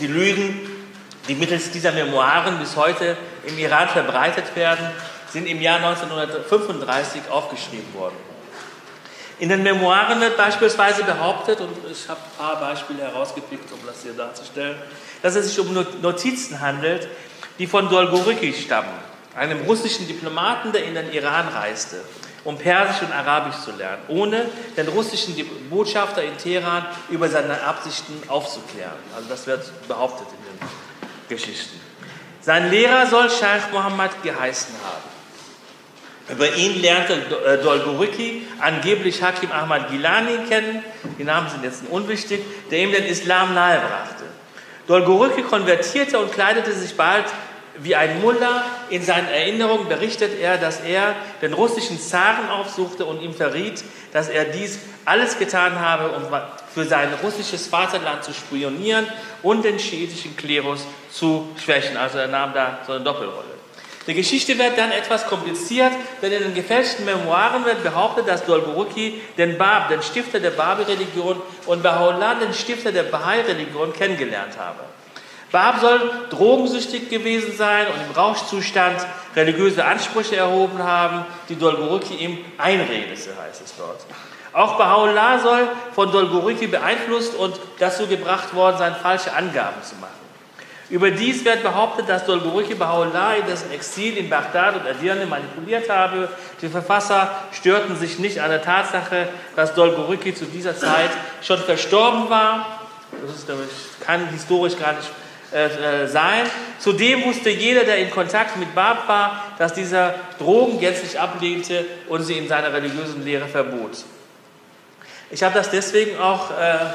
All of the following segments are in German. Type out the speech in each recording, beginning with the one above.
Die Lügen, die mittels dieser Memoiren bis heute im Iran verbreitet werden, sind im Jahr 1935 aufgeschrieben worden. In den Memoiren wird beispielsweise behauptet, und ich habe ein paar Beispiele herausgepickt, um das hier darzustellen, dass es sich um Notizen handelt, die von Dolgoruki stammen, einem russischen Diplomaten, der in den Iran reiste, um Persisch und Arabisch zu lernen, ohne den russischen Botschafter in Teheran über seine Absichten aufzuklären. Also das wird behauptet in den Geschichten. Sein Lehrer soll Scheich Mohammed geheißen haben. Über ihn lernte Dolgoruki angeblich Hakim Ahmad Gilani kennen, die Namen sind jetzt unwichtig, der ihm den Islam nahebrachte. Dolgoruki konvertierte und kleidete sich bald wie ein Mullah. In seinen Erinnerungen berichtet er, dass er den russischen Zaren aufsuchte und ihm verriet, dass er dies alles getan habe, um für sein russisches Vaterland zu spionieren und den schiitischen Klerus zu schwächen. Also er nahm da so eine Doppelrolle. Die Geschichte wird dann etwas kompliziert, denn in den gefälschten Memoiren wird behauptet, dass Dolgoruki den Bab, den Stifter der Babi-Religion, und Baha'u'llah, den Stifter der Bahai-Religion, kennengelernt habe. Bab soll drogensüchtig gewesen sein und im Rauschzustand religiöse Ansprüche erhoben haben, die Dolgoruki ihm einredete, heißt es dort. Auch Baha'u'llah soll von Dolgoruki beeinflusst und dazu gebracht worden sein, falsche Angaben zu machen. Überdies wird behauptet, dass Dolgoruki Baha'u'llah in dessen Exil in Bagdad und Edirne manipuliert habe. Die Verfasser störten sich nicht an der Tatsache, dass Dolgoruki zu dieser Zeit schon verstorben war. Kann historisch gar nicht sein. Zudem wusste jeder, der in Kontakt mit Bab war, dass dieser Drogen gänzlich ablehnte und sie in seiner religiösen Lehre verbot. Ich habe das deswegen auch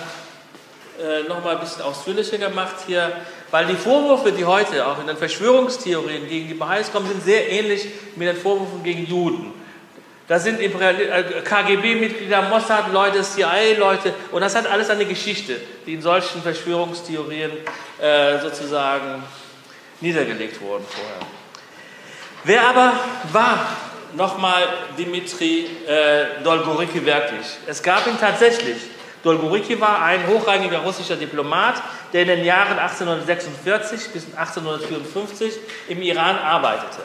noch mal ein bisschen ausführlicher gemacht hier, weil die Vorwürfe, die heute auch in den Verschwörungstheorien gegen die Baha'is kommen, sind sehr ähnlich mit den Vorwürfen gegen Juden. Das sind KGB-Mitglieder, Mossad-Leute, CIA-Leute, und das hat alles eine Geschichte, die in solchen Verschwörungstheorien sozusagen niedergelegt wurden vorher. Wer aber war nochmal Dimitri Dolgoruki wirklich? Es gab ihn tatsächlich. Dolgoruki war ein hochrangiger russischer Diplomat, der in den Jahren 1846 bis 1854 im Iran arbeitete.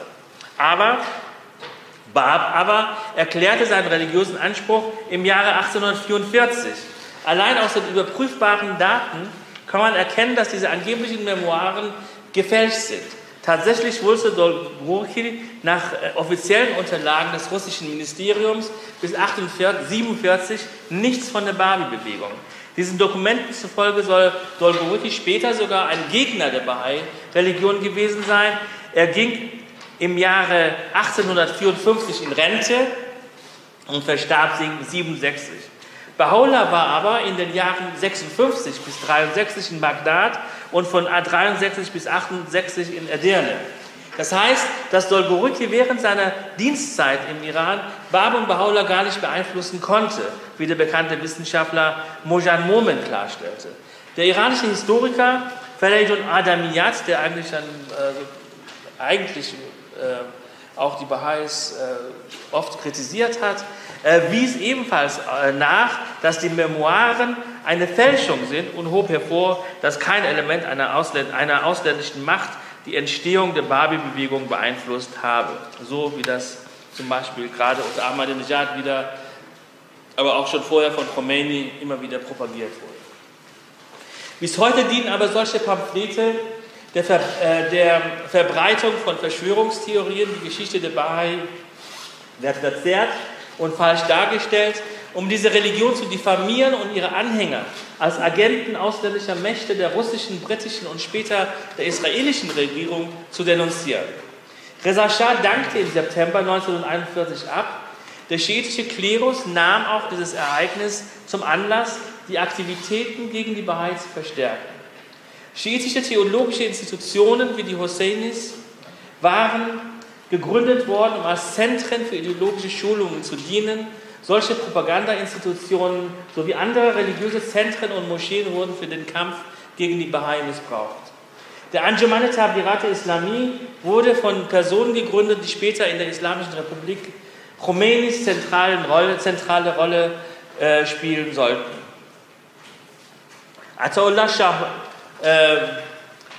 Bab erklärte seinen religiösen Anspruch im Jahre 1844. Allein aus den überprüfbaren Daten kann man erkennen, dass diese angeblichen Memoiren gefälscht sind. Tatsächlich wusste Dolgoruki nach offiziellen Unterlagen des russischen Ministeriums bis 1847 nichts von der Babi-Bewegung. Diesen Dokumenten zufolge soll Dolgoruki später sogar ein Gegner der Bahai-Religion gewesen sein. Er ging im Jahre 1854 in Rente und verstarb 1967. Baha'u'llah war aber in den Jahren 56 bis 63 in Bagdad und von 63 bis 68 in Edirne. Das heißt, dass Dolgoruki während seiner Dienstzeit im Iran Bab und Baha'u'llah gar nicht beeinflussen konnte, wie der bekannte Wissenschaftler Mojan Momen klarstellte. Der iranische Historiker Faraydun Adamiyat, der eigentlich auch die Baha'is oft kritisiert hat, wies ebenfalls nach, dass die Memoiren eine Fälschung sind und hob hervor, dass kein Element einer ausländischen Macht die Entstehung der Babi-Bewegung beeinflusst habe. So wie das zum Beispiel gerade unter Ahmadinejad wieder, aber auch schon vorher von Khomeini immer wieder propagiert wurde. Bis heute dienen aber solche Pamphlete der Verbreitung von Verschwörungstheorien. Die Geschichte der Bahai wird verzerrt und falsch dargestellt, um diese Religion zu diffamieren und ihre Anhänger als Agenten ausländischer Mächte der russischen, britischen und später der israelischen Regierung zu denunzieren. Reza Schah dankte im September 1941 ab. Der schiitische Klerus nahm auch dieses Ereignis zum Anlass, die Aktivitäten gegen die Bahai zu verstärken. Schiitische theologische Institutionen wie die Hosseinis waren gegründet worden, um als Zentren für ideologische Schulungen zu dienen. Solche Propagandainstitutionen sowie andere religiöse Zentren und Moscheen wurden für den Kampf gegen die Bahai missbraucht. Der Anjuman Tabligat Islami wurde von Personen gegründet, die später in der Islamischen Republik Khomeinis zentrale Rolle spielen sollten. Ataullah Shah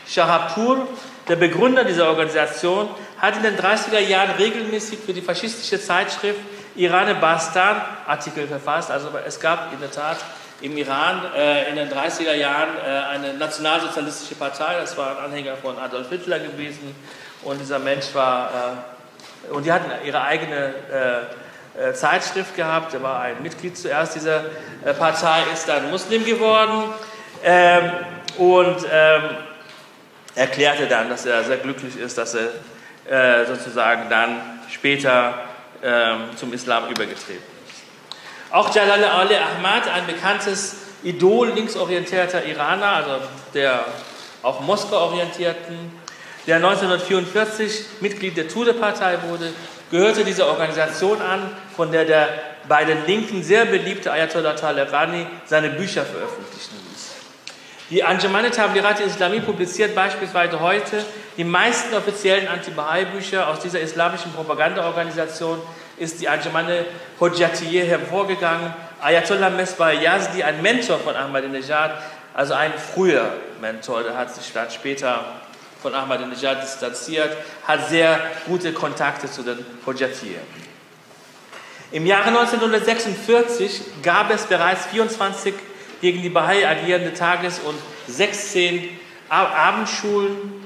Shahapur, der Begründer dieser Organisation, hat in den 30er Jahren regelmäßig für die faschistische Zeitschrift Iran Bastan Artikel verfasst. Also es gab in der Tat im Iran in den 30er Jahren eine nationalsozialistische Partei, das war ein Anhänger von Adolf Hitler gewesen, und dieser Mensch und die hatten ihre eigene Zeitschrift gehabt, er war ein Mitglied zuerst dieser Partei, ist dann Muslim geworden und erklärte dann, dass er sehr glücklich ist, dass er sozusagen dann später zum Islam übergetreten ist. Auch Jalal Ali Ahmad, ein bekanntes Idol linksorientierter Iraner, also der auch Moskau orientierten, der 1944 Mitglied der Tudeh-Partei wurde, gehörte dieser Organisation an, von der bei den Linken sehr beliebte Ayatollah Talabani seine Bücher veröffentlichen ließ. Die Anjuman Tabligat-e-Islami publiziert beispielsweise heute die meisten offiziellen Anti-Bahai-Bücher. Aus dieser islamischen Propagandaorganisation ist die Anjuman Hojjatiyeh hervorgegangen. Ayatollah Mesbah Yazdi, ein Mentor von Ahmadinejad, also ein früher Mentor, der hat sich dann später von Ahmadinejad distanziert, hat sehr gute Kontakte zu den Hojjatiyeh. Im Jahre 1946 gab es bereits 24 gegen die Bahai agierende Tages- und 16 Abendschulen.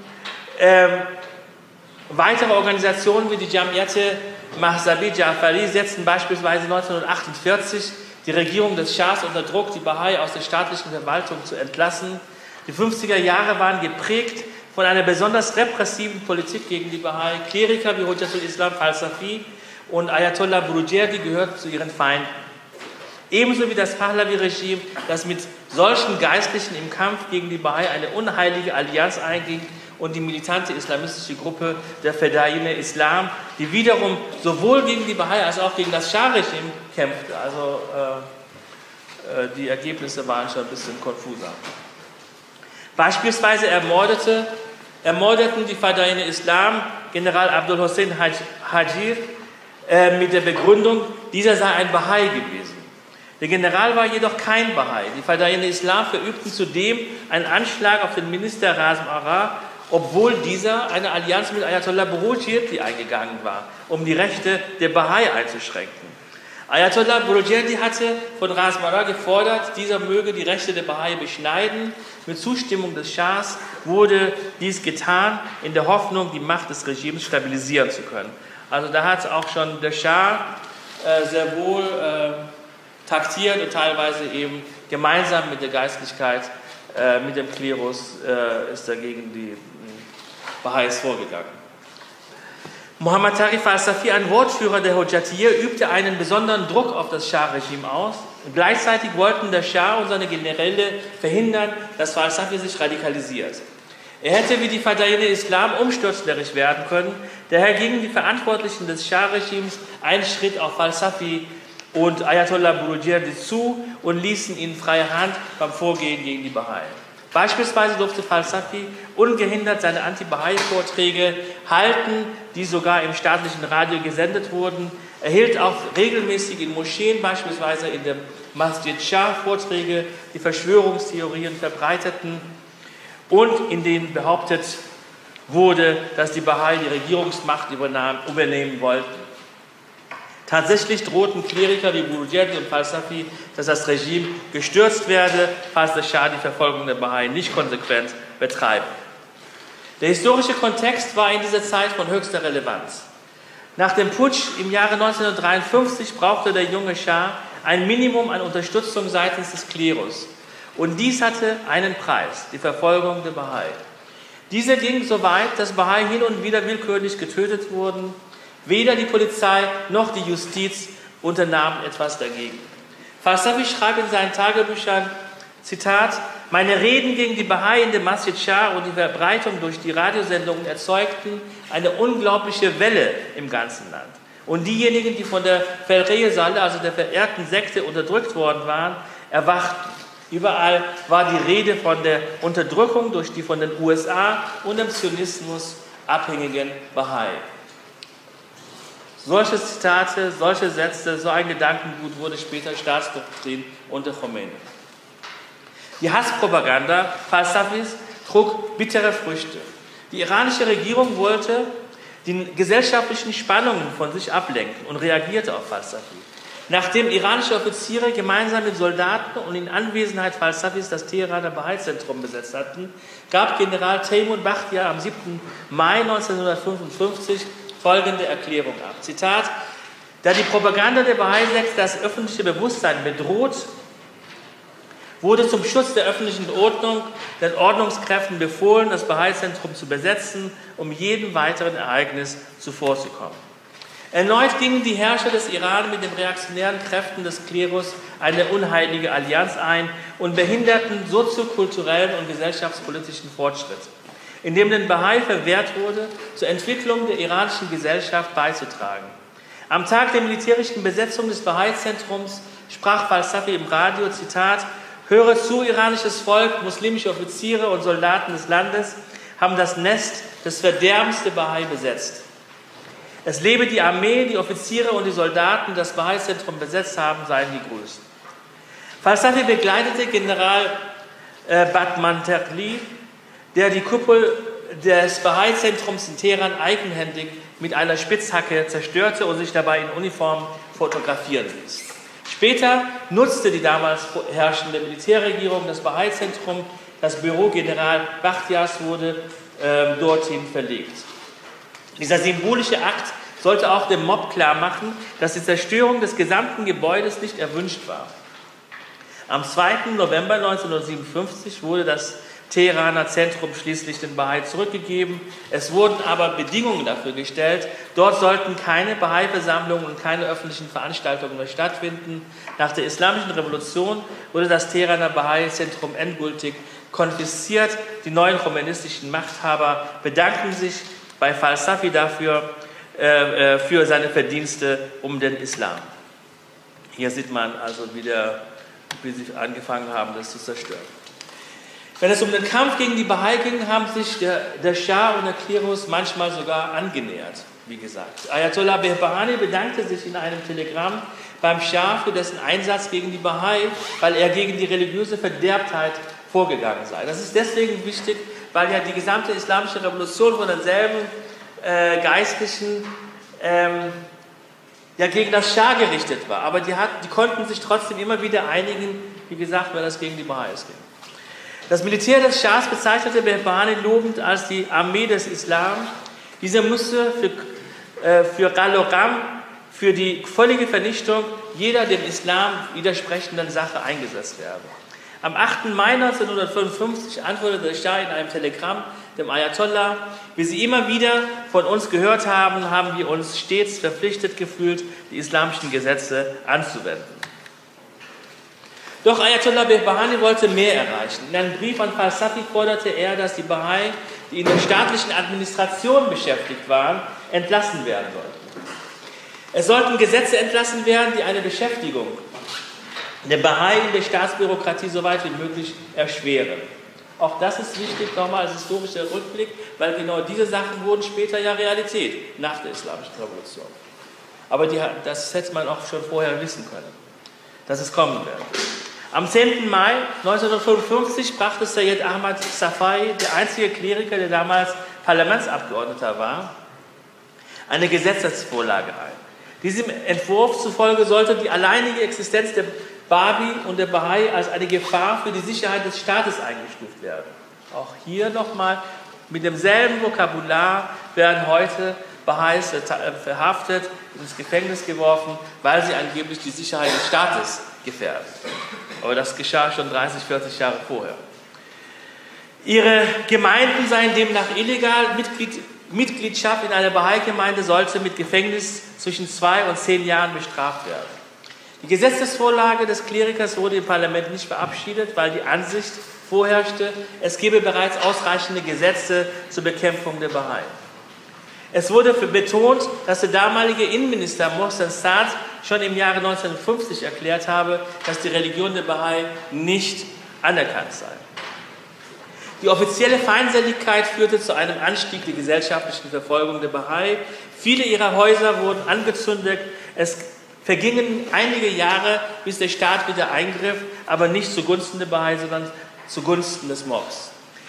Weitere Organisationen wie die Jamiat-e Mahsabi Ja'fari setzten beispielsweise 1948 die Regierung des Schahs unter Druck, die Bahai aus der staatlichen Verwaltung zu entlassen. Die 50er Jahre waren geprägt von einer besonders repressiven Politik gegen die Bahai. Kleriker wie Hujjatul Islam Falsafi und Ayatollah Burujerdi gehörten zu ihren Feinden. Ebenso wie das Pahlavi-Regime, das mit solchen Geistlichen im Kampf gegen die Bahai eine unheilige Allianz einging, und die militante islamistische Gruppe der Fedayine Islam, die wiederum sowohl gegen die Bahai als auch gegen das Schah-Regime kämpfte. Also die Ergebnisse waren schon ein bisschen konfuser. Beispielsweise ermordeten die Fedayine Islam General Abdul Hossein Hajir mit der Begründung, dieser sei ein Bahai gewesen. Der General war jedoch kein Bahai. Die Fedayine Islam verübten zudem einen Anschlag auf den Minister Razm Ara, obwohl dieser eine Allianz mit Ayatollah Burujerdi eingegangen war, um die Rechte der Bahai einzuschränken. Ayatollah Burujerdi hatte von Razm Ara gefordert, dieser möge die Rechte der Bahai beschneiden. Mit Zustimmung des Schahs wurde dies getan, in der Hoffnung, die Macht des Regimes stabilisieren zu können. Also da hat auch schon der Schah sehr wohl taktiert und teilweise eben gemeinsam mit der Geistlichkeit, mit dem Klerus, ist dagegen die Bahais vorgegangen. Muhammad Taqi Falsafi, ein Wortführer der Hojjatiyeh, übte einen besonderen Druck auf das Schah-Regime aus. Gleichzeitig wollten der Schah und seine Generäle verhindern, dass Falsafi sich radikalisiert. Er hätte wie die Fedayine Islam umsturzlerisch werden können. Daher gingen die Verantwortlichen des Schah-Regimes einen Schritt auf Falsafi und Ayatollah Burujerdi zu und ließen ihnen freie Hand beim Vorgehen gegen die Bahai. Beispielsweise durfte Falsafi ungehindert seine Anti-Bahai-Vorträge halten, die sogar im staatlichen Radio gesendet wurden. Er hielt auch regelmäßig in Moscheen, beispielsweise in dem Masjid Shah, Vorträge, die Verschwörungstheorien verbreiteten und in denen behauptet wurde, dass die Bahai die Regierungsmacht übernehmen wollten. Tatsächlich drohten Kleriker wie Burujerdi und Falsafi, dass das Regime gestürzt werde, falls der Schah die Verfolgung der Bahai nicht konsequent betreibt. Der historische Kontext war in dieser Zeit von höchster Relevanz. Nach dem Putsch im Jahre 1953 brauchte der junge Schah ein Minimum an Unterstützung seitens des Klerus. Und dies hatte einen Preis, die Verfolgung der Bahai. Diese ging so weit, dass Bahai hin und wieder willkürlich getötet wurden. Weder die Polizei noch die Justiz unternahmen etwas dagegen. Falsafi schreibt in seinen Tagebüchern, Zitat, meine Reden gegen die Bahai in dem Masjid Shah und die Verbreitung durch die Radiosendungen erzeugten eine unglaubliche Welle im ganzen Land. Und diejenigen, die von der Felrehe-Saleh, also der verehrten Sekte, unterdrückt worden waren, erwachten. Überall war die Rede von der Unterdrückung durch die von den USA und dem Zionismus abhängigen Bahai. Solche Zitate, solche Sätze, so ein Gedankengut wurde später Staatsdoktrin unter Khomeini. Die Hasspropaganda Falsafis trug bittere Früchte. Die iranische Regierung wollte die gesellschaftlichen Spannungen von sich ablenken und reagierte auf Falsafi. Nachdem iranische Offiziere gemeinsam mit Soldaten und in Anwesenheit Falsafis das Teheraner Bahai-Zentrum besetzt hatten, gab General Teymour Bachtiar am 7. Mai 1955 folgende Erklärung ab. Zitat: Da die Propaganda der Bahai-Sekte das öffentliche Bewusstsein bedroht, wurde zum Schutz der öffentlichen Ordnung den Ordnungskräften befohlen, das Bahai-Zentrum zu besetzen, um jedem weiteren Ereignis zuvorzukommen. Erneut gingen die Herrscher des Iran mit den reaktionären Kräften des Klerus eine unheilige Allianz ein und behinderten soziokulturellen und gesellschaftspolitischen Fortschritt, indem den Bahai verwehrt wurde, zur Entwicklung der iranischen Gesellschaft beizutragen. Am Tag der militärischen Besetzung des Bahai-Zentrums sprach Falsafi im Radio, Zitat: Höre zu, iranisches Volk, muslimische Offiziere und Soldaten des Landes haben das Nest des Verderbens der Bahai besetzt. Es lebe die Armee, die Offiziere und die Soldaten, die das Bahai-Zentrum besetzt haben, seien die größten. Falsafi begleitete General Batmanterli, der die Kuppel des Bahai-Zentrums in Teheran eigenhändig mit einer Spitzhacke zerstörte und sich dabei in Uniform fotografieren ließ. Später nutzte die damals herrschende Militärregierung das Bahai-Zentrum. Das Büro General Bachtiars wurde dorthin verlegt. Dieser symbolische Akt sollte auch dem Mob klarmachen, dass die Zerstörung des gesamten Gebäudes nicht erwünscht war. Am 2. November 1957 wurde das Teheraner Zentrum schließlich den Bahai zurückgegeben. Es wurden aber Bedingungen dafür gestellt. Dort sollten keine Bahai-Versammlungen und keine öffentlichen Veranstaltungen mehr stattfinden. Nach der Islamischen Revolution wurde das Teheraner Bahai-Zentrum endgültig konfisziert. Die neuen kommunistischen Machthaber bedankten sich bei Falsafi dafür, für seine Verdienste um den Islam. Hier sieht man also wieder, wie sie angefangen haben, das zu zerstören. Wenn es um den Kampf gegen die Bahai ging, haben sich der Schah und der Klerus manchmal sogar angenähert, wie gesagt. Ayatollah Behbahani bedankte sich in einem Telegramm beim Schah für dessen Einsatz gegen die Bahai, weil er gegen die religiöse Verderbtheit vorgegangen sei. Das ist deswegen wichtig, weil ja die gesamte islamische Revolution von denselben Geistlichen gegen das Schah gerichtet war. Aber die konnten sich trotzdem immer wieder einigen, wie gesagt, weil das gegen die Baha'is ging. Das Militär des Schahs bezeichnete Behbahani lobend als die Armee des Islam. Diese musste für Galoram, für die völlige Vernichtung jeder dem Islam widersprechenden Sache eingesetzt werden. Am 8. Mai 1955 antwortete der Schah in einem Telegramm dem Ayatollah: Wie Sie immer wieder von uns gehört haben, haben wir uns stets verpflichtet gefühlt, die islamischen Gesetze anzuwenden. Doch Ayatollah Behbahani wollte mehr erreichen. In einem Brief an Falsafi forderte er, dass die Bahai, die in der staatlichen Administration beschäftigt waren, entlassen werden sollten. Es sollten Gesetze entlassen werden, die eine Beschäftigung der Bahai in der Staatsbürokratie so weit wie möglich erschweren. Auch das ist wichtig, nochmal als historischer Rückblick, weil genau diese Sachen wurden später ja Realität nach der Islamischen Revolution. Aber das hätte man auch schon vorher wissen können, dass es kommen wird. Am 10. Mai 1955 brachte Sayyid Ahmad Safai, der einzige Kleriker, der damals Parlamentsabgeordneter war, eine Gesetzesvorlage ein. Diesem Entwurf zufolge sollte die alleinige Existenz der Babi und der Bahai als eine Gefahr für die Sicherheit des Staates eingestuft werden. Auch hier nochmal mit demselben Vokabular werden heute Bahais verhaftet, ins Gefängnis geworfen, weil sie angeblich die Sicherheit des Staates gefährden. Aber das geschah schon 30, 40 Jahre vorher. Ihre Gemeinden seien demnach illegal. Mitgliedschaft in einer Bahai-Gemeinde sollte mit Gefängnis zwischen 2 und 10 Jahren bestraft werden. Die Gesetzesvorlage des Klerikers wurde im Parlament nicht verabschiedet, weil die Ansicht vorherrschte, es gebe bereits ausreichende Gesetze zur Bekämpfung der Bahai. Es wurde betont, dass der damalige Innenminister Mohsen Saad schon im Jahre 1950 erklärt habe, dass die Religion der Bahai nicht anerkannt sei. Die offizielle Feindseligkeit führte zu einem Anstieg der gesellschaftlichen Verfolgung der Bahai. Viele ihrer Häuser wurden angezündet. Es vergingen einige Jahre, bis der Staat wieder eingriff, aber nicht zugunsten der Bahai, sondern zugunsten des Mobs.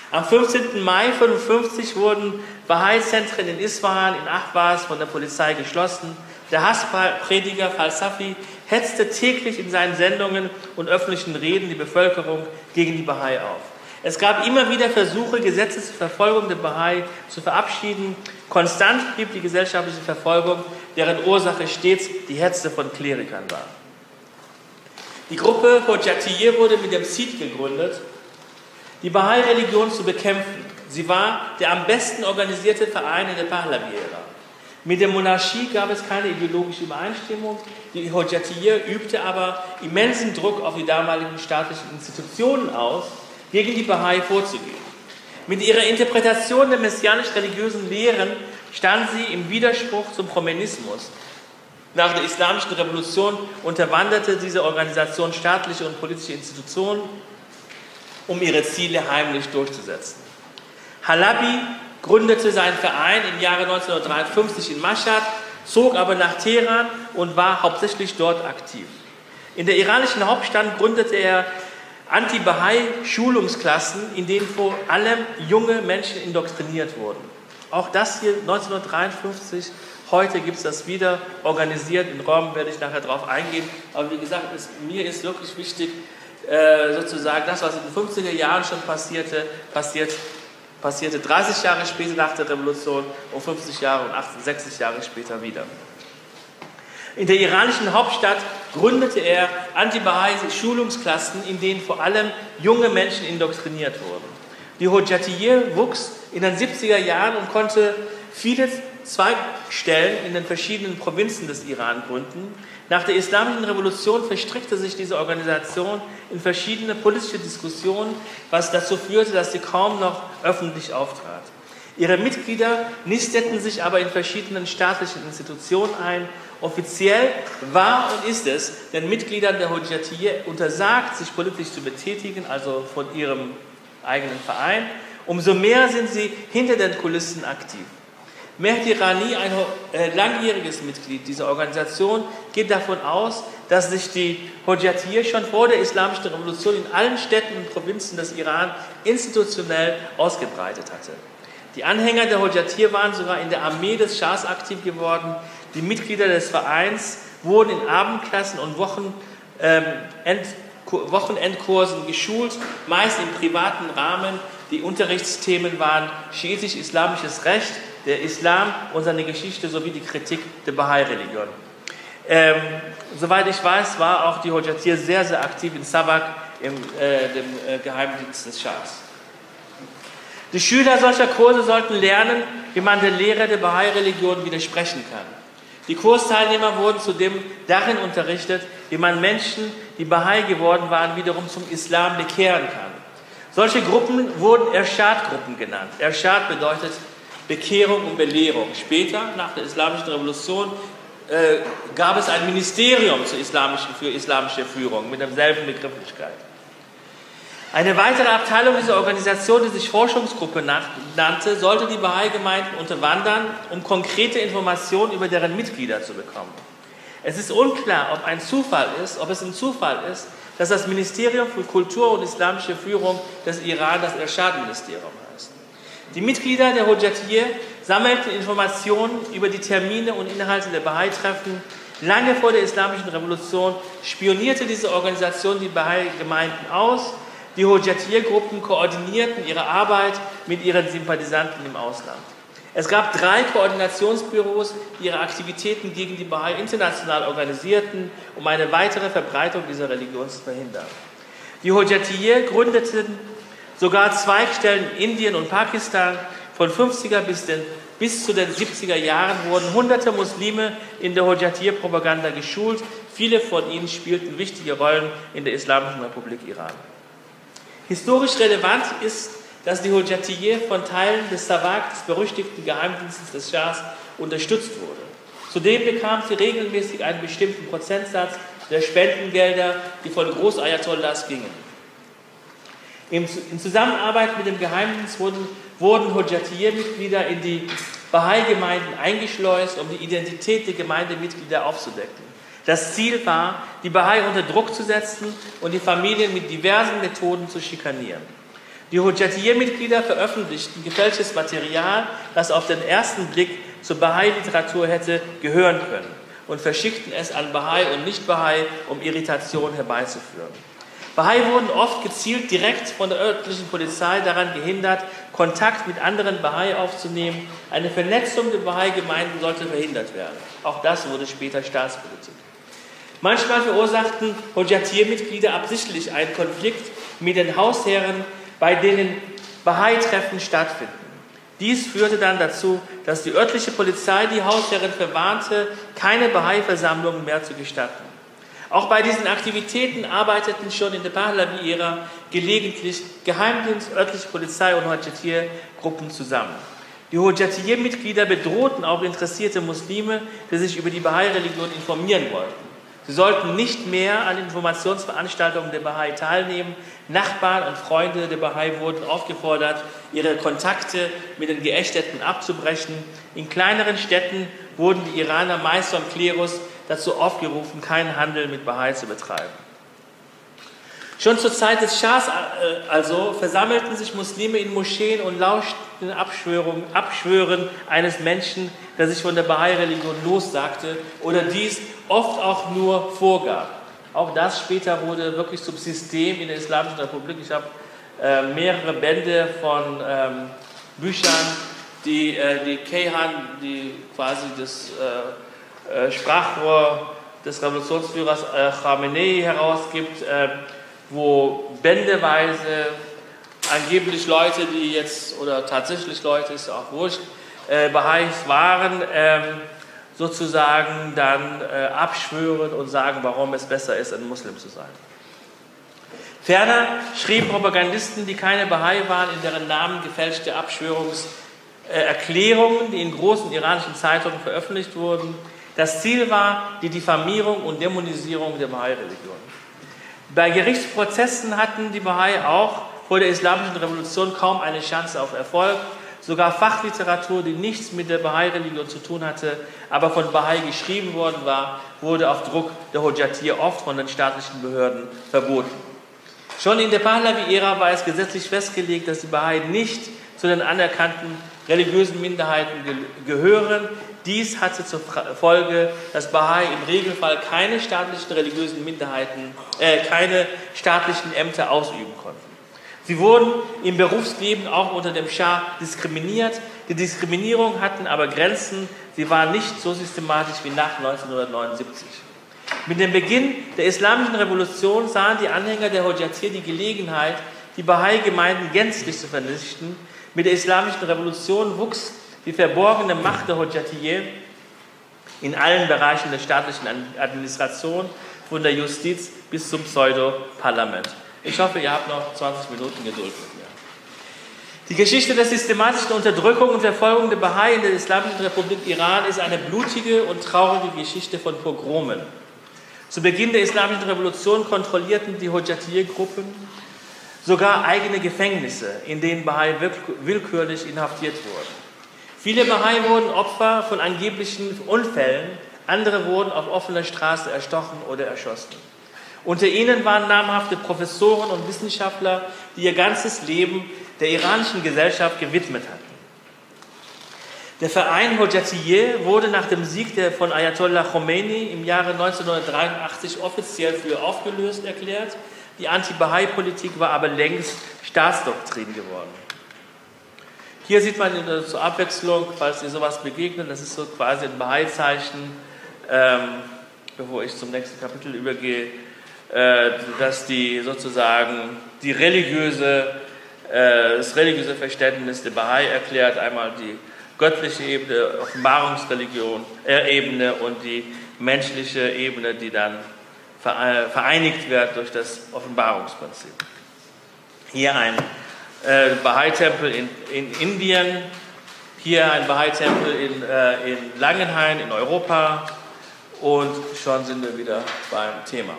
Am 15. Mai 1955 wurden Bahai-Zentren in Isfahan, in Ahvaz von der Polizei geschlossen. Der Hassprediger Falsafi hetzte täglich in seinen Sendungen und öffentlichen Reden die Bevölkerung gegen die Bahai auf. Es gab immer wieder Versuche, Gesetze zur Verfolgung der Bahai zu verabschieden. Konstant blieb die gesellschaftliche Verfolgung, deren Ursache stets die Hetze von Klerikern war. Die Gruppe Hojatiyeh wurde mit dem Ziel gegründet, die Bahai-Religion zu bekämpfen. Sie war der am besten organisierte Verein in der Pahlavi-Ära. Mit der Monarchie gab es keine ideologische Übereinstimmung. Die Hojatiyeh übte aber immensen Druck auf die damaligen staatlichen Institutionen aus, gegen die Bahai vorzugehen. Mit ihrer Interpretation der messianisch-religiösen Lehren stand sie im Widerspruch zum Kommunismus. Nach der Islamischen Revolution unterwanderte diese Organisation staatliche und politische Institutionen, um ihre Ziele heimlich durchzusetzen. Halabi gründete seinen Verein im Jahre 1953 in Mashhad, zog aber nach Teheran und war hauptsächlich dort aktiv. In der iranischen Hauptstadt gründete er Anti-Bahai-Schulungsklassen, in denen vor allem junge Menschen indoktriniert wurden. Auch das hier 1953, heute gibt es das wieder, organisiert, in Rom werde ich nachher darauf eingehen. Aber wie gesagt, mir ist wirklich wichtig, sozusagen das, was in den 50er Jahren schon passierte 30 Jahre später nach der Revolution und 50 Jahre und 68 Jahre später wieder. In der iranischen Hauptstadt gründete er Anti-Bahai-Schulungsklassen, in denen vor allem junge Menschen indoktriniert wurden. Die Hojatiyeh wuchs in den 70er Jahren und konnte viele Zweigstellen in den verschiedenen Provinzen des Iran gründen. Nach der Islamischen Revolution verstrickte sich diese Organisation in verschiedene politische Diskussionen, was dazu führte, dass sie kaum noch öffentlich auftrat. Ihre Mitglieder nisteten sich aber in verschiedenen staatlichen Institutionen ein. Offiziell war und ist es den Mitgliedern der Hojatiyeh untersagt, sich politisch zu betätigen, also von ihrem eigenen Verein. Umso mehr sind sie hinter den Kulissen aktiv. Mehdi Rani, ein langjähriges Mitglied dieser Organisation, geht davon aus, dass sich die Hojatiyeh schon vor der Islamischen Revolution in allen Städten und Provinzen des Iran institutionell ausgebreitet hatte. Die Anhänger der Hojatiyeh waren sogar in der Armee des Schahs aktiv geworden. Die Mitglieder des Vereins wurden in Abendklassen und Wochenendkursen geschult, meist im privaten Rahmen. Die Unterrichtsthemen waren schiitisch-islamisches Recht, der Islam und seine Geschichte sowie die Kritik der Bahai-Religion. Soweit ich weiß, war auch die Hojatiyeh sehr, sehr aktiv in Savak, dem Geheimdienst des Schahs. Die Schüler solcher Kurse sollten lernen, wie man der Lehre der Bahai-Religion widersprechen kann. Die Kursteilnehmer wurden zudem darin unterrichtet, wie man Menschen, die Bahai geworden waren, wiederum zum Islam bekehren kann. Solche Gruppen wurden Irschad-Gruppen genannt. Irschad bedeutet Bekehrung und Belehrung. Später, nach der Islamischen Revolution, gab es ein Ministerium für islamische Führung mit derselben Begrifflichkeit. Eine weitere Abteilung dieser Organisation, die sich Forschungsgruppe nannte, sollte die Bahai-Gemeinden unterwandern, um konkrete Informationen über deren Mitglieder zu bekommen. Es ist unklar, ob es ein Zufall ist, dass das Ministerium für Kultur und islamische Führung des Iran das Irschad-Ministerium heißt. Die Mitglieder der Hojatiyeh sammelten Informationen über die Termine und Inhalte der Bahai-Treffen. Lange vor der Islamischen Revolution spionierte diese Organisation die Bahai-Gemeinden aus. Die Hojatiyeh-Gruppen koordinierten ihre Arbeit mit ihren Sympathisanten im Ausland. Es gab 3 Koordinationsbüros, die ihre Aktivitäten gegen die Bahai international organisierten, um eine weitere Verbreitung dieser Religion zu verhindern. Die Hojatiyeh gründeten sogar Zweigstellen in Indien und Pakistan. Von 50er bis zu den 70er Jahren wurden hunderte Muslime in der Hojatiyeh-Propaganda geschult. Viele von ihnen spielten wichtige Rollen in der Islamischen Republik Iran. Historisch relevant ist, dass die Hojatiyeh von Teilen des Savak, des berüchtigten Geheimdienstes des Schahs, unterstützt wurde. Zudem bekam sie regelmäßig einen bestimmten Prozentsatz der Spendengelder, die von Großayatollahs gingen. In Zusammenarbeit mit dem Geheimdienst wurden Hojatiyeh-Mitglieder in die Bahai-Gemeinden eingeschleust, um die Identität der Gemeindemitglieder aufzudecken. Das Ziel war, die Bahai unter Druck zu setzen und die Familien mit diversen Methoden zu schikanieren. Die Hojatiyeh-Mitglieder veröffentlichten gefälschtes Material, das auf den ersten Blick zur Bahai-Literatur hätte gehören können, und verschickten es an Bahai und Nicht-Bahai, um Irritation herbeizuführen. Bahai wurden oft gezielt direkt von der örtlichen Polizei daran gehindert, Kontakt mit anderen Bahai aufzunehmen. Eine Vernetzung der Bahai-Gemeinden sollte verhindert werden. Auch das wurde später Staatspolitik. Manchmal verursachten Hojatiyeh-Mitglieder absichtlich einen Konflikt mit den Hausherren, bei denen Bahai-Treffen stattfinden. Dies führte dann dazu, dass die örtliche Polizei die Hausherren verwarnte, keine Bahai-Versammlungen mehr zu gestatten. Auch bei diesen Aktivitäten arbeiteten schon in der Pahlavi-Ära gelegentlich Geheimdienst, örtliche Polizei und Hojatiyeh-Gruppen zusammen. Die Hojatiyeh-Mitglieder bedrohten auch interessierte Muslime, die sich über die Bahai-Religion informieren wollten. Sie sollten nicht mehr an Informationsveranstaltungen der Bahai teilnehmen. Nachbarn und Freunde der Bahai wurden aufgefordert, ihre Kontakte mit den Geächteten abzubrechen. In kleineren Städten wurden die Iraner meist vom Klerus dazu aufgerufen, keinen Handel mit Bahai zu betreiben. Schon zur Zeit des Schahs also versammelten sich Muslime in Moscheen und lauschten den Abschwören eines Menschen, der sich von der Bahai-Religion lossagte oder dies oft auch nur vorgab. Auch das später wurde wirklich zum System in der Islamischen Republik. Ich habe mehrere Bände von Büchern, die Kayhan, die quasi das Sprachrohr des Revolutionsführers Khamenei herausgibt, wo bändeweise angeblich Leute, die jetzt, oder tatsächlich Leute, ist auch wurscht, Baha'is waren, sozusagen dann abschwören und sagen, warum es besser ist, ein Muslim zu sein. Ferner schrieben Propagandisten, die keine Bahai waren, in deren Namen gefälschte Abschwörungserklärungen, die in großen iranischen Zeitungen veröffentlicht wurden. Das Ziel war die Diffamierung und Dämonisierung der Bahai-Religion. Bei Gerichtsprozessen hatten die Bahai auch vor der Islamischen Revolution kaum eine Chance auf Erfolg. Sogar Fachliteratur, die nichts mit der Bahai-Religion zu tun hatte, aber von Bahai geschrieben worden war, wurde auf Druck der Hojatiyeh oft von den staatlichen Behörden verboten. Schon in der Pahlavi-Ära war es gesetzlich festgelegt, dass die Bahai nicht zu den anerkannten religiösen Minderheiten gehören. Dies hatte zur Folge, dass Bahai im Regelfall keine staatlichen religiösen Minderheiten, keine staatlichen Ämter ausüben konnten. Sie wurden im Berufsleben auch unter dem Schah diskriminiert. Die Diskriminierung hatten aber Grenzen. Sie war nicht so systematisch wie nach 1979. Mit dem Beginn der Islamischen Revolution sahen die Anhänger der Hojatiyeh die Gelegenheit, die Bahai-Gemeinden gänzlich zu vernichten. Mit der Islamischen Revolution wuchs die verborgene Macht der Hojatiyeh in allen Bereichen der staatlichen Administration, von der Justiz bis zum Pseudo-Parlament. Ich hoffe, ihr habt noch 20 Minuten Geduld mit mir. Die Geschichte der systematischen Unterdrückung und Verfolgung der Bahai in der Islamischen Republik Iran ist eine blutige und traurige Geschichte von Pogromen. Zu Beginn der Islamischen Revolution kontrollierten die Hojatiyeh-Gruppen sogar eigene Gefängnisse, in denen Bahai willkürlich inhaftiert wurden. Viele Bahai wurden Opfer von angeblichen Unfällen, andere wurden auf offener Straße erstochen oder erschossen. Unter ihnen waren namhafte Professoren und Wissenschaftler, die ihr ganzes Leben der iranischen Gesellschaft gewidmet hatten. Der Verein Hojatiyeh wurde nach dem Sieg von Ayatollah Khomeini im Jahre 1983 offiziell für aufgelöst erklärt. Die Anti-Bahai-Politik war aber längst Staatsdoktrin geworden. Hier sieht man zur Abwechslung, falls ihr sowas begegnet, das ist so quasi ein Bahai-Zeichen, bevor ich zum nächsten Kapitel übergehe, dass die sozusagen das religiöse Verständnis der Bahai erklärt, einmal die göttliche Ebene, Offenbarungsreligion, Ebene und die menschliche Ebene, die dann vereinigt wird durch das Offenbarungsprinzip. Hier ein Bahai-Tempel in Indien, hier ein Bahai-Tempel in Langenhain in Europa und schon sind wir wieder beim Thema.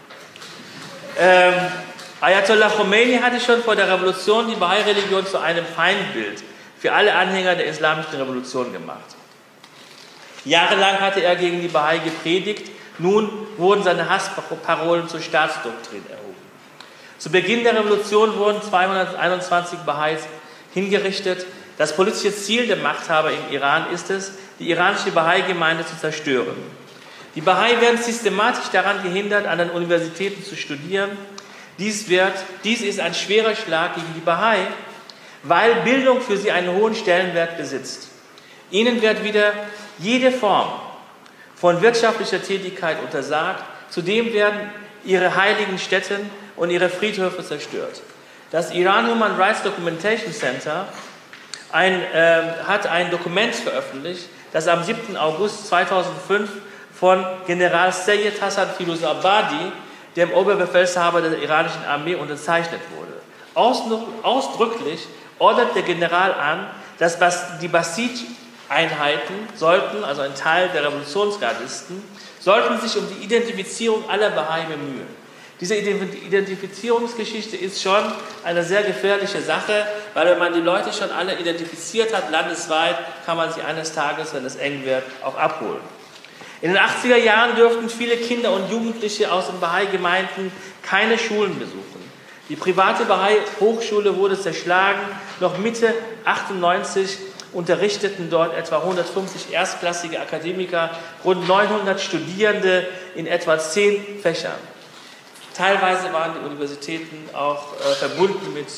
Ayatollah Khomeini hatte schon vor der Revolution die Bahai-Religion zu einem Feindbild für alle Anhänger der Islamischen Revolution gemacht. Jahrelang hatte er gegen die Bahai gepredigt, nun wurden seine Hassparolen zur Staatsdoktrin erhoben. Zu Beginn der Revolution wurden 221 Baha'is hingerichtet. Das politische Ziel der Machthaber im Iran ist es, die iranische Bahai-Gemeinde zu zerstören. Die Bahai werden systematisch daran gehindert, an den Universitäten zu studieren. Dies ist ein schwerer Schlag gegen die Bahai, weil Bildung für sie einen hohen Stellenwert besitzt. Ihnen wird wieder jede Form von wirtschaftlicher Tätigkeit untersagt. Zudem werden ihre heiligen Stätten und ihre Friedhöfe zerstört. Das Iran Human Rights Documentation Center hat ein Dokument veröffentlicht, das am 7. August 2005 von General Seyyed Hassan Firuzabadi, dem Oberbefehlshaber der iranischen Armee, unterzeichnet wurde. Ausdrücklich ordnet der General an, dass die Basij-Einheiten also ein Teil der Revolutionsgardisten, sollten sich um die Identifizierung aller Bahai bemühen. Diese Identifizierungsgeschichte ist schon eine sehr gefährliche Sache, weil wenn man die Leute schon alle identifiziert hat, landesweit, kann man sie eines Tages, wenn es eng wird, auch abholen. In den 80er Jahren dürften viele Kinder und Jugendliche aus den Bahai-Gemeinden keine Schulen besuchen. Die private Bahai-Hochschule wurde zerschlagen. Noch Mitte 98 unterrichteten dort etwa 150 erstklassige Akademiker, rund 900 Studierende in etwa 10 Fächern. Teilweise waren die Universitäten auch verbunden mit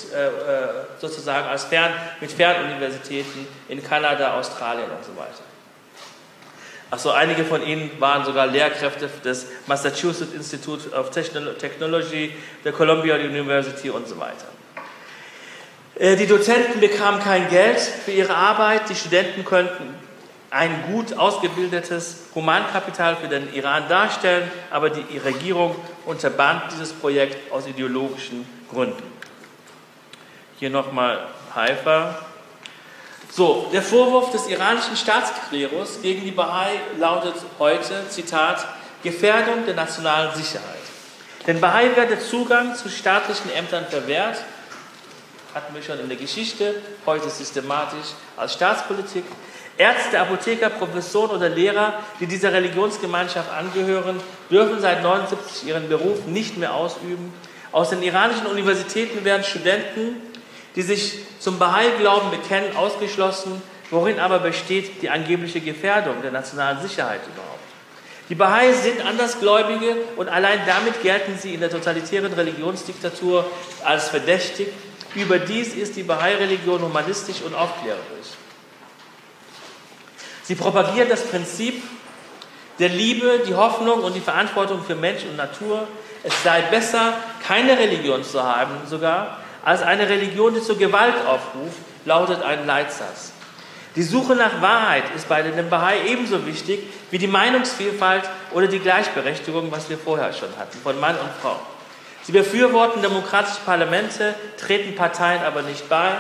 Fernuniversitäten in Kanada, Australien und so weiter. Achso, einige von ihnen waren sogar Lehrkräfte des Massachusetts Institute of Technology, der Columbia University und so weiter. Die Dozenten bekamen kein Geld für ihre Arbeit. Die Studenten könnten ein gut ausgebildetes Humankapital für den Iran darstellen, aber die Regierung unterband dieses Projekt aus ideologischen Gründen. Hier nochmal Haifa. So, der Vorwurf des iranischen Staatsklerus gegen die Bahai lautet heute, Zitat, Gefährdung der nationalen Sicherheit. Den Bahai wird der Zugang zu staatlichen Ämtern verwehrt, hatten wir schon in der Geschichte, heute systematisch als Staatspolitik. Ärzte, Apotheker, Professoren oder Lehrer, die dieser Religionsgemeinschaft angehören, dürfen seit 1979 ihren Beruf nicht mehr ausüben. Aus den iranischen Universitäten werden Studenten, die sich zum Bahai-Glauben bekennen, ausgeschlossen, worin aber besteht die angebliche Gefährdung der nationalen Sicherheit überhaupt. Die Bahai sind Andersgläubige und allein damit gelten sie in der totalitären Religionsdiktatur als verdächtig. Überdies ist die Bahai-Religion humanistisch und aufklärerisch. Sie propagieren das Prinzip der Liebe, die Hoffnung und die Verantwortung für Mensch und Natur. Es sei besser, keine Religion zu haben, sogar, als eine Religion, die zur Gewalt aufruft, lautet ein Leitsatz. Die Suche nach Wahrheit ist bei den Bahai ebenso wichtig wie die Meinungsvielfalt oder die Gleichberechtigung, was wir vorher schon hatten, von Mann und Frau. Sie befürworten demokratische Parlamente, treten Parteien aber nicht bei.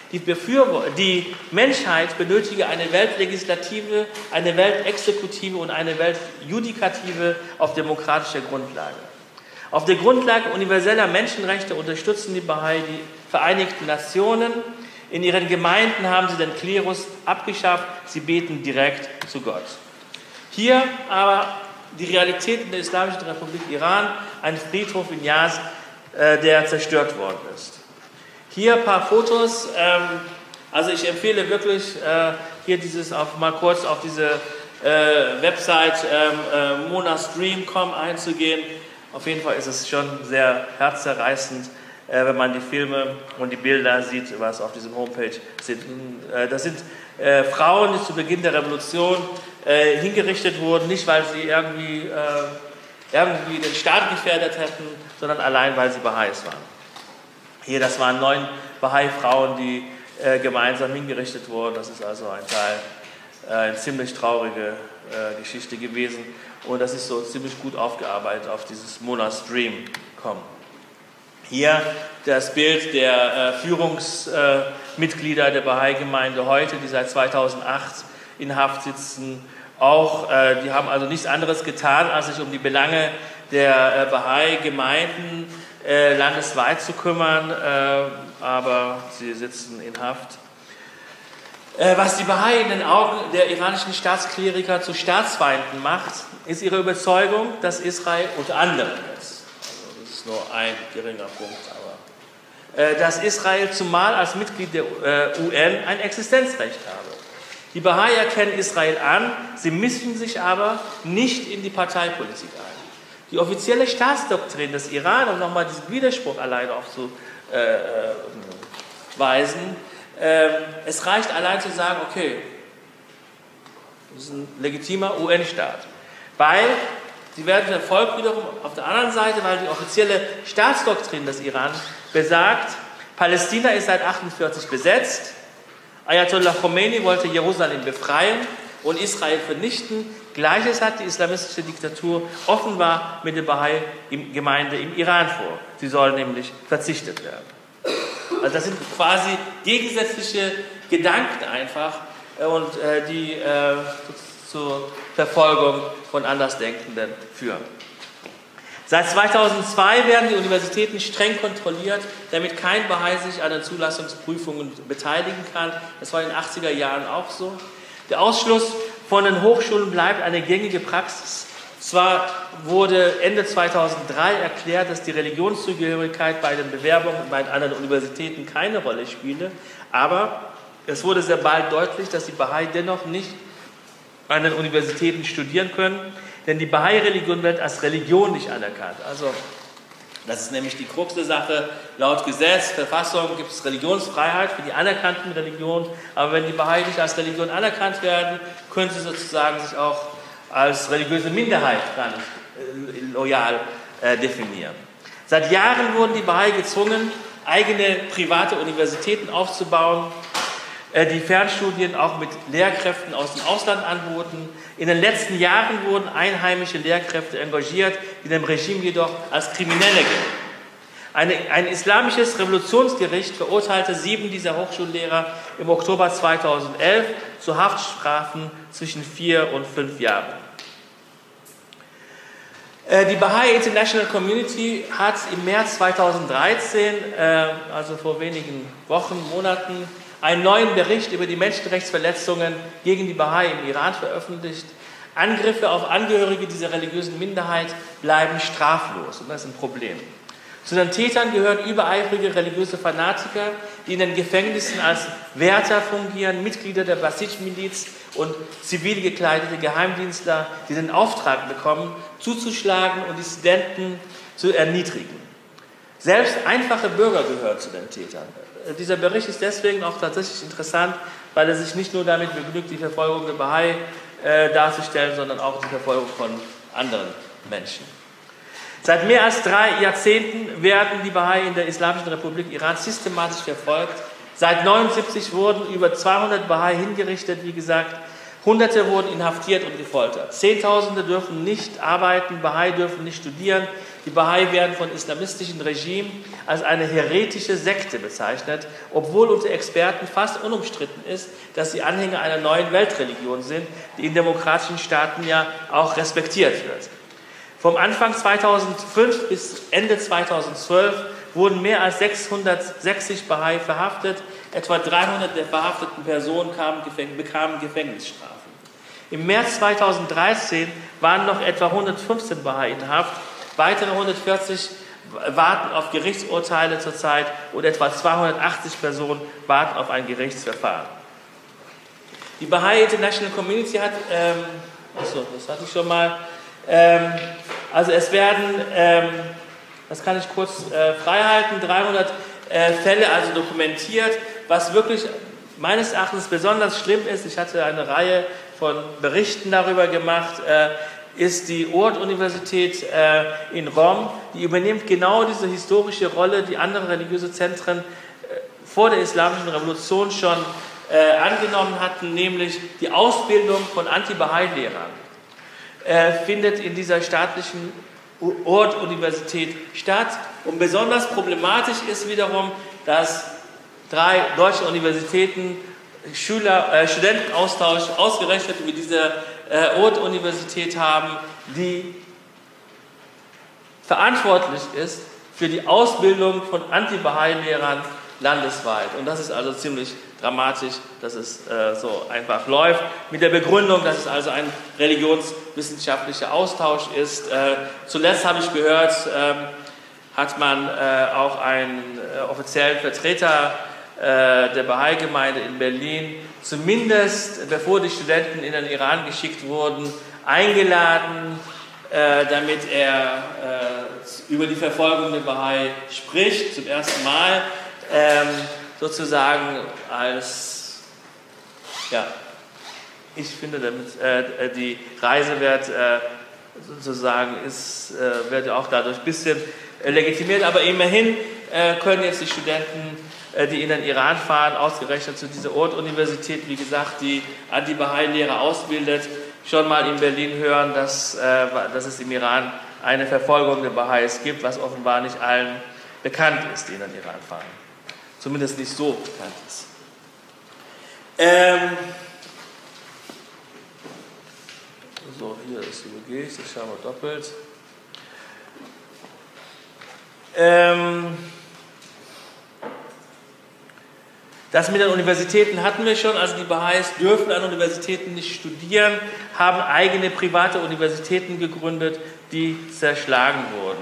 Die Menschheit benötige eine Weltlegislative, eine Weltexekutive und eine Weltjudikative auf demokratischer Grundlage. Auf der Grundlage universeller Menschenrechte unterstützen die Bahai die Vereinigten Nationen. In ihren Gemeinden haben sie den Klerus abgeschafft, sie beten direkt zu Gott. Hier aber die Realität in der Islamischen Republik Iran, ein Friedhof in Yazd, der zerstört worden ist. Hier ein paar Fotos, also ich empfehle wirklich, hier mal kurz auf diese Website monastream.com einzugehen. Auf jeden Fall ist es schon sehr herzzerreißend, wenn man die Filme und die Bilder sieht, was auf diesem Homepage sind. Das sind Frauen, die zu Beginn der Revolution hingerichtet wurden, nicht weil sie irgendwie den Staat gefährdet hätten, sondern allein weil sie Baha'is waren. Hier, das waren 9 Bahai-Frauen, die gemeinsam hingerichtet wurden. Das ist also eine ziemlich traurige Geschichte gewesen. Und das ist so ziemlich gut aufgearbeitet auf dieses monastream.com. Hier das Bild der Führungsmitglieder der Bahai-Gemeinde heute, die seit 2008 in Haft sitzen. Die haben also nichts anderes getan, als sich um die Belange der Bahai-Gemeinden landesweit zu kümmern, aber sie sitzen in Haft. Was die Bahai in den Augen der iranischen Staatskleriker zu Staatsfeinden macht, ist ihre Überzeugung, dass Israel unter anderem ist. Also das ist nur ein geringer Punkt, aber dass Israel zumal als Mitglied der UN ein Existenzrecht habe. Die Bahai erkennen Israel an, sie mischen sich aber nicht in die Parteipolitik ein. Die offizielle Staatsdoktrin des Iran, um nochmal diesen Widerspruch allein aufzuweisen, es reicht allein zu sagen, okay, das ist ein legitimer UN-Staat, weil sie werden verfolgt wiederum auf der anderen Seite, weil die offizielle Staatsdoktrin des Iran besagt, Palästina ist seit 1948 besetzt, Ayatollah Khomeini wollte Jerusalem befreien und Israel vernichten. Gleiches hat die islamistische Diktatur offenbar mit der Bahai-Gemeinde im Iran vor. Sie soll nämlich verzichtet werden. Also das sind quasi gegensätzliche Gedanken einfach und die zur Verfolgung von Andersdenkenden führen. Seit 2002 werden die Universitäten streng kontrolliert, damit kein Bahai sich an den Zulassungsprüfungen beteiligen kann. Das war in den 80er Jahren auch so. Der Ausschluss von den Hochschulen bleibt eine gängige Praxis. Zwar wurde Ende 2003 erklärt, dass die Religionszugehörigkeit bei den Bewerbungen bei anderen Universitäten keine Rolle spiele, aber es wurde sehr bald deutlich, dass die Bahai dennoch nicht an den Universitäten studieren können, denn die Bahai-Religion wird als Religion nicht anerkannt. Also, das ist nämlich die Krux der Sache. Laut Gesetz, Verfassung gibt es Religionsfreiheit für die anerkannten Religionen, aber wenn die Bahai nicht als Religion anerkannt werden, können sie sozusagen sich auch als religiöse Minderheit gar nicht loyal definieren. Seit Jahren wurden die Bahai gezwungen, eigene private Universitäten aufzubauen, die Fernstudien auch mit Lehrkräften aus dem Ausland anboten. In den letzten Jahren wurden einheimische Lehrkräfte engagiert, die dem Regime jedoch als Kriminelle gelten. Ein islamisches Revolutionsgericht verurteilte 7 dieser Hochschullehrer im Oktober 2011 zu Haftstrafen zwischen 4 und 5 Jahren. Die Bahai International Community hat im März 2013, also vor wenigen Wochen, Monaten, einen neuen Bericht über die Menschenrechtsverletzungen gegen die Bahai im Iran veröffentlicht. Angriffe auf Angehörige dieser religiösen Minderheit bleiben straflos und das ist ein Problem. Zu den Tätern gehören übereifrige religiöse Fanatiker, die in den Gefängnissen als Wärter fungieren, Mitglieder der Basij-Miliz und zivil gekleidete Geheimdienstler, die den Auftrag bekommen, zuzuschlagen und Dissidenten zu erniedrigen. Selbst einfache Bürger gehören zu den Tätern. Dieser Bericht ist deswegen auch tatsächlich interessant, weil er sich nicht nur damit begnügt, die Verfolgung der Bahai darzustellen, sondern auch die Verfolgung von anderen Menschen. Seit mehr als 3 Jahrzehnten werden die Bahai in der Islamischen Republik Iran systematisch verfolgt. Seit 1979 wurden über 200 Bahai hingerichtet, wie gesagt. Hunderte wurden inhaftiert und gefoltert. Zehntausende dürfen nicht arbeiten, Bahai dürfen nicht studieren. Die Bahai werden von islamistischen Regimen als eine heretische Sekte bezeichnet, obwohl unter Experten fast unumstritten ist, dass sie Anhänger einer neuen Weltreligion sind, die in demokratischen Staaten ja auch respektiert wird. Vom Anfang 2005 bis Ende 2012 wurden mehr als 660 Bahai verhaftet. Etwa 300 der verhafteten Personen bekamen Gefängnisstrafen. Im März 2013 waren noch etwa 115 Bahai in Haft. Weitere 140 warten auf Gerichtsurteile zurzeit und etwa 280 Personen warten auf ein Gerichtsverfahren. Die Bahai International Community hat, das hatte ich schon mal, also es werden, das kann ich kurz freihalten, 300 Fälle also dokumentiert, was wirklich meines Erachtens besonders schlimm ist. Ich hatte eine Reihe von Berichten darüber gemacht, ist die Oort-Universität in Rom, die übernimmt genau diese historische Rolle, die andere religiöse Zentren vor der Islamischen Revolution schon angenommen hatten, nämlich die Ausbildung von Anti-Bahai-Lehrern findet in dieser staatlichen Oort-Universität statt. Und besonders problematisch ist wiederum, dass 3 deutsche Universitäten Studentenaustausch ausgerechnet mit dieser Oort-Universität haben, die verantwortlich ist für die Ausbildung von Anti-Bahai-Lehrern landesweit. Und das ist also ziemlich dramatisch, dass es so einfach läuft, mit der Begründung, dass es also ein religionswissenschaftlicher Austausch ist. Zuletzt habe ich gehört, hat man auch einen offiziellen Vertreter der Bahai-Gemeinde in Berlin, zumindest bevor die Studenten in den Iran geschickt wurden, eingeladen, damit er über die Verfolgung der Bahai spricht, zum ersten Mal, sozusagen als, ja, ich finde, damit die Reise wird auch dadurch ein bisschen legitimiert, aber immerhin können jetzt die Studenten, die in den Iran fahren, ausgerechnet zu dieser Ort-Universität, wie gesagt, die Anti-Bahai-Lehrer ausbildet, schon mal in Berlin hören, dass es im Iran eine Verfolgung der Baha'is gibt, was offenbar nicht allen bekannt ist, die in den Iran fahren. Zumindest nicht so bekannt ist. So, hier ist übergehe ich, das schauen wir doppelt. Das mit den Universitäten hatten wir schon, also die Baha'is dürfen an Universitäten nicht studieren, haben eigene private Universitäten gegründet, die zerschlagen wurden.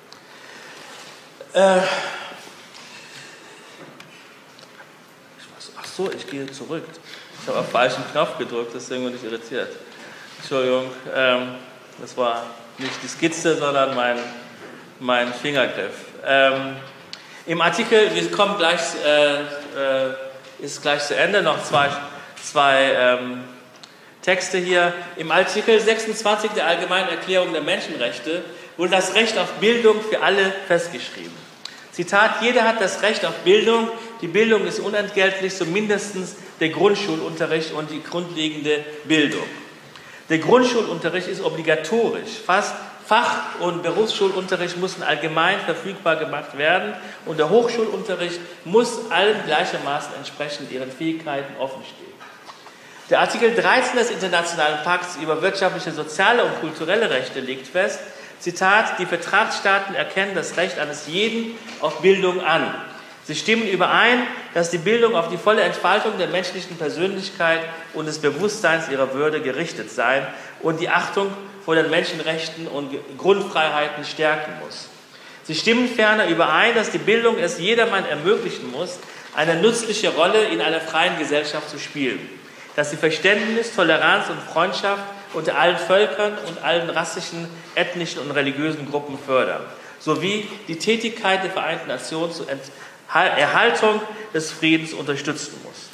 Ach so, ich gehe zurück. Ich habe auf den falschen Knopf gedrückt, deswegen bin ich irritiert. Entschuldigung, das war nicht die Skizze, sondern mein Fingergriff. Im Artikel, wir kommen gleich, ist gleich zu Ende, noch zwei Texte hier. Im Artikel 26 der Allgemeinen Erklärung der Menschenrechte wurde das Recht auf Bildung für alle festgeschrieben. Zitat: Jeder hat das Recht auf Bildung. Die Bildung ist unentgeltlich, so mindestens der Grundschulunterricht und die grundlegende Bildung. Der Grundschulunterricht ist obligatorisch. Fach- und Berufsschulunterricht müssen allgemein verfügbar gemacht werden und der Hochschulunterricht muss allen gleichermaßen entsprechend ihren Fähigkeiten offenstehen. Der Artikel 13 des Internationalen Pakts über wirtschaftliche, soziale und kulturelle Rechte legt fest, Zitat: Die Vertragsstaaten erkennen das Recht eines jeden auf Bildung an. Sie stimmen überein, dass die Bildung auf die volle Entfaltung der menschlichen Persönlichkeit und des Bewusstseins ihrer Würde gerichtet sein und die Achtung vor den Menschenrechten und Grundfreiheiten stärken muss. Sie stimmen ferner überein, dass die Bildung es jedermann ermöglichen muss, eine nützliche Rolle in einer freien Gesellschaft zu spielen, dass sie Verständnis, Toleranz und Freundschaft unter allen Völkern und allen rassischen, ethnischen und religiösen Gruppen fördern, sowie die Tätigkeit der Vereinten Nationen zur Erhaltung des Friedens unterstützen muss.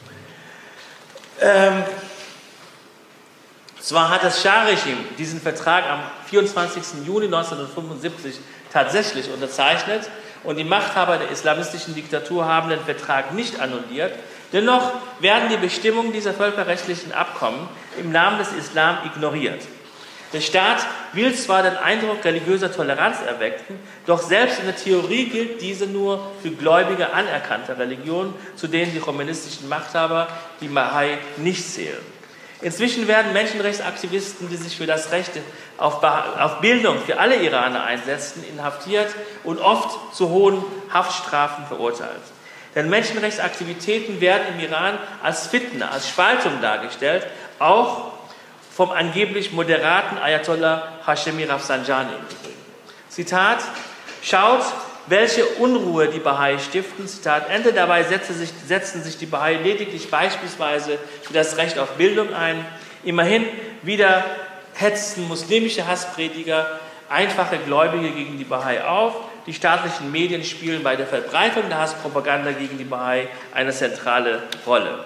Zwar hat das Schah-Regime diesen Vertrag am 24. Juni 1975 tatsächlich unterzeichnet und die Machthaber der islamistischen Diktatur haben den Vertrag nicht annulliert, dennoch werden die Bestimmungen dieser völkerrechtlichen Abkommen im Namen des Islam ignoriert. Der Staat will zwar den Eindruck religiöser Toleranz erwecken, doch selbst in der Theorie gilt diese nur für Gläubige anerkannter Religionen, zu denen die kommunistischen Machthaber, die Bahai, nicht zählen. Inzwischen werden Menschenrechtsaktivisten, die sich für das Recht auf Bildung für alle Iraner einsetzen, inhaftiert und oft zu hohen Haftstrafen verurteilt. Denn Menschenrechtsaktivitäten werden im Iran als Fitna, als Spaltung dargestellt, auch vom angeblich moderaten Ayatollah Hashemi Rafsanjani im Übrigen. Zitat: Schaut, welche Unruhe die Bahai stiften. Zitat Ende. Dabei setzen sich die Bahai lediglich beispielsweise für das Recht auf Bildung ein. Immerhin wieder hetzen muslimische Hassprediger einfache Gläubige gegen die Bahai auf. Die staatlichen Medien spielen bei der Verbreitung der Hasspropaganda gegen die Bahai eine zentrale Rolle.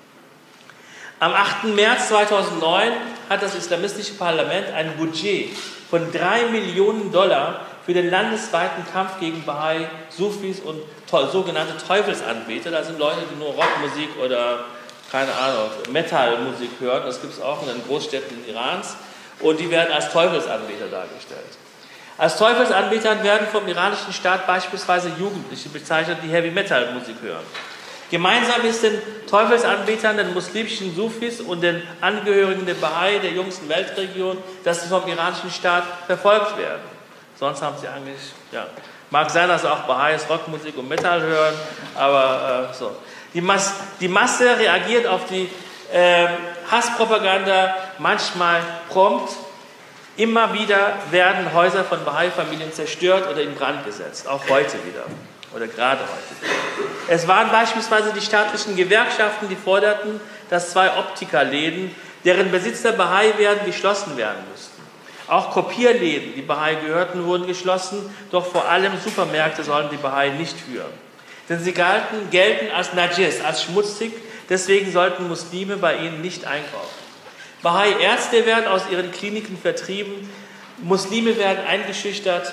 Am 8. März 2009 hat das islamistische Parlament ein Budget von $3 Millionen für den landesweiten Kampf gegen Bahai, Sufis und sogenannte Teufelsanbeter. Das sind Leute, die nur Rockmusik oder, keine Ahnung, Metalmusik hören. Das gibt es auch in den Großstädten Irans. Und die werden als Teufelsanbeter dargestellt. Als Teufelsanbeter werden vom iranischen Staat beispielsweise Jugendliche bezeichnet, die Heavy-Metal-Musik hören. Gemeinsam ist den Teufelsanbetern, den muslimischen Sufis und den Angehörigen der Bahai der jüngsten Weltregion, dass sie vom iranischen Staat verfolgt werden. Sonst haben sie eigentlich, ja, mag sein, dass auch Baha'is Rockmusik und Metal hören, aber so. Die Masse reagiert auf die Hasspropaganda manchmal prompt, Immer wieder werden Häuser von Bahai-Familien zerstört oder in Brand gesetzt, auch heute wieder oder gerade heute. Es waren beispielsweise die staatlichen Gewerkschaften, die forderten, dass 2 Optikerläden, deren Besitzer Bahai werden, geschlossen werden müssten. Auch Kopierläden, die Bahai gehörten, wurden geschlossen, doch vor allem Supermärkte sollen die Bahai nicht führen. Denn sie gelten als Najis, als schmutzig, deswegen sollten Muslime bei ihnen nicht einkaufen. Bahai-Ärzte werden aus ihren Kliniken vertrieben, Muslime werden eingeschüchtert,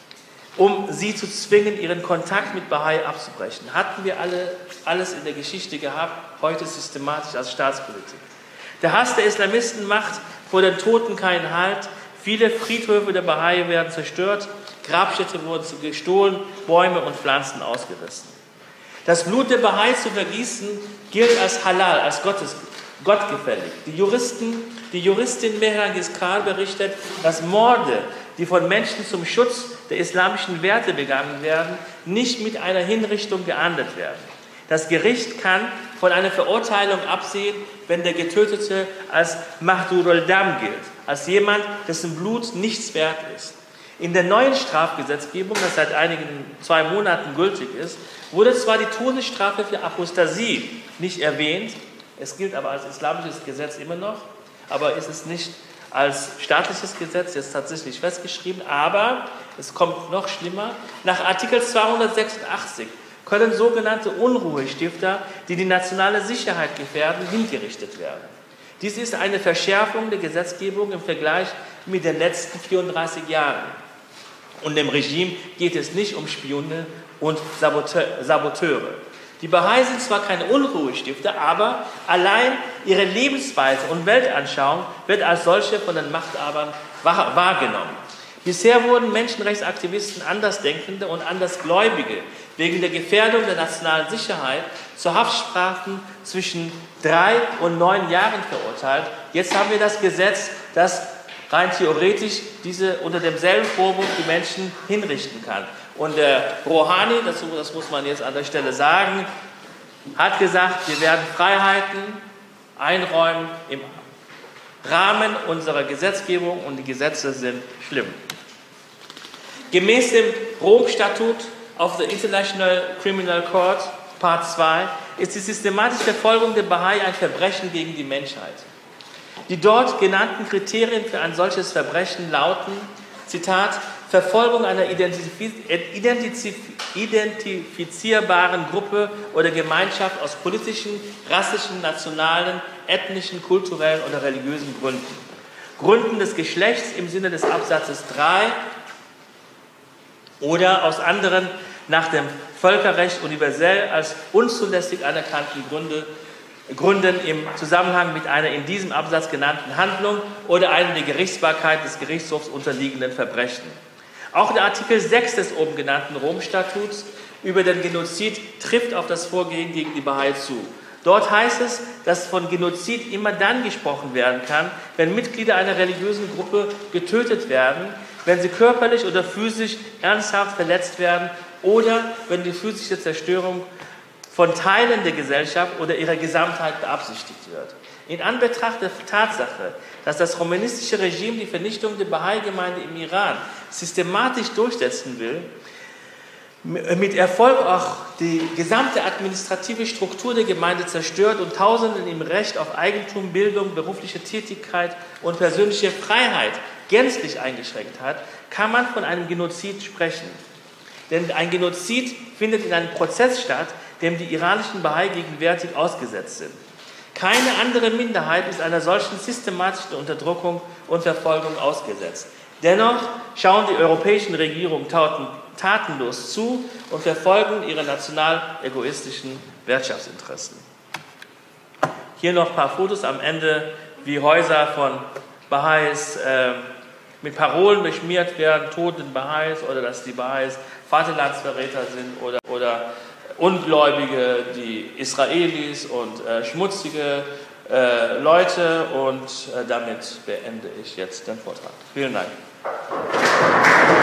um sie zu zwingen, ihren Kontakt mit Bahai abzubrechen. Hatten wir alles in der Geschichte gehabt, heute systematisch als Staatspolitik. Der Hass der Islamisten macht vor den Toten keinen Halt. Viele Friedhöfe der Bahai werden zerstört, Grabstätte wurden gestohlen, Bäume und Pflanzen ausgerissen. Das Blut der Bahai zu vergießen gilt als halal, als gottgefällig. Die Juristin Mehrangis Khan berichtet, dass Morde, die von Menschen zum Schutz der islamischen Werte begangen werden, nicht mit einer Hinrichtung geahndet werden. Das Gericht kann von einer Verurteilung absehen, wenn der Getötete als Mahdurul Dam gilt, als jemand, dessen Blut nichts wert ist. In der neuen Strafgesetzgebung, das seit 2 Monaten gültig ist, wurde zwar die Todesstrafe für Apostasie nicht erwähnt, es gilt aber als islamisches Gesetz immer noch, aber es ist nicht als staatliches Gesetz jetzt tatsächlich festgeschrieben, aber es kommt noch schlimmer. Nach Artikel 286 können sogenannte Unruhestifter, die die nationale Sicherheit gefährden, hingerichtet werden. Dies ist eine Verschärfung der Gesetzgebung im Vergleich mit den letzten 34 Jahren. Und dem Regime geht es nicht um Spione und Saboteure. Die Bahai sind zwar keine Unruhestifter, aber allein ihre Lebensweise und Weltanschauung wird als solche von den Machthabern wahrgenommen. Bisher wurden Menschenrechtsaktivisten, Andersdenkende und Andersgläubige wegen der Gefährdung der nationalen Sicherheit zu Haftstrafen zwischen 3 und 9 Jahren verurteilt. Jetzt haben wir das Gesetz, das rein theoretisch diese unter demselben Vorwurf die Menschen hinrichten kann. Und der Rouhani, das muss man jetzt an der Stelle sagen, hat gesagt, wir werden Freiheiten einräumen im Rahmen unserer Gesetzgebung und die Gesetze sind schlimm. Gemäß dem Rom-Statut of the International Criminal Court, Part 2, ist die systematische Verfolgung der Bahai ein Verbrechen gegen die Menschheit. Die dort genannten Kriterien für ein solches Verbrechen lauten, Zitat, Verfolgung einer identifizierbaren Gruppe oder Gemeinschaft aus politischen, rassischen, nationalen, ethnischen, kulturellen oder religiösen Gründen. Gründen des Geschlechts im Sinne des Absatzes 3 oder aus anderen nach dem Völkerrecht universell als unzulässig anerkannten Gründen im Zusammenhang mit einer in diesem Absatz genannten Handlung oder einem der Gerichtsbarkeit des Gerichtshofs unterliegenden Verbrechen. Auch der Artikel 6 des oben genannten Rom-Statuts über den Genozid trifft auf das Vorgehen gegen die Bahai zu. Dort heißt es, dass von Genozid immer dann gesprochen werden kann, wenn Mitglieder einer religiösen Gruppe getötet werden, wenn sie körperlich oder physisch ernsthaft verletzt werden oder wenn die physische Zerstörung von Teilen der Gesellschaft oder ihrer Gesamtheit beabsichtigt wird. In Anbetracht der Tatsache, dass das kommunistische Regime die Vernichtung der Bahai-Gemeinde im Iran systematisch durchsetzen will, mit Erfolg auch die gesamte administrative Struktur der Gemeinde zerstört und Tausenden im Recht auf Eigentum, Bildung, berufliche Tätigkeit und persönliche Freiheit gänzlich eingeschränkt hat, kann man von einem Genozid sprechen. Denn ein Genozid findet in einem Prozess statt, dem die iranischen Bahai gegenwärtig ausgesetzt sind. Keine andere Minderheit ist einer solchen systematischen Unterdrückung und Verfolgung ausgesetzt. Dennoch schauen die europäischen Regierungen tatenlos zu und verfolgen ihre national egoistischen Wirtschaftsinteressen. Hier noch ein paar Fotos am Ende, wie Häuser von Bahais mit Parolen beschmiert werden, Tod den Bahais oder dass die Bahais Vaterlandsverräter sind oder Ungläubige, die Israelis und schmutzige Leute und damit beende ich jetzt den Vortrag. Vielen Dank.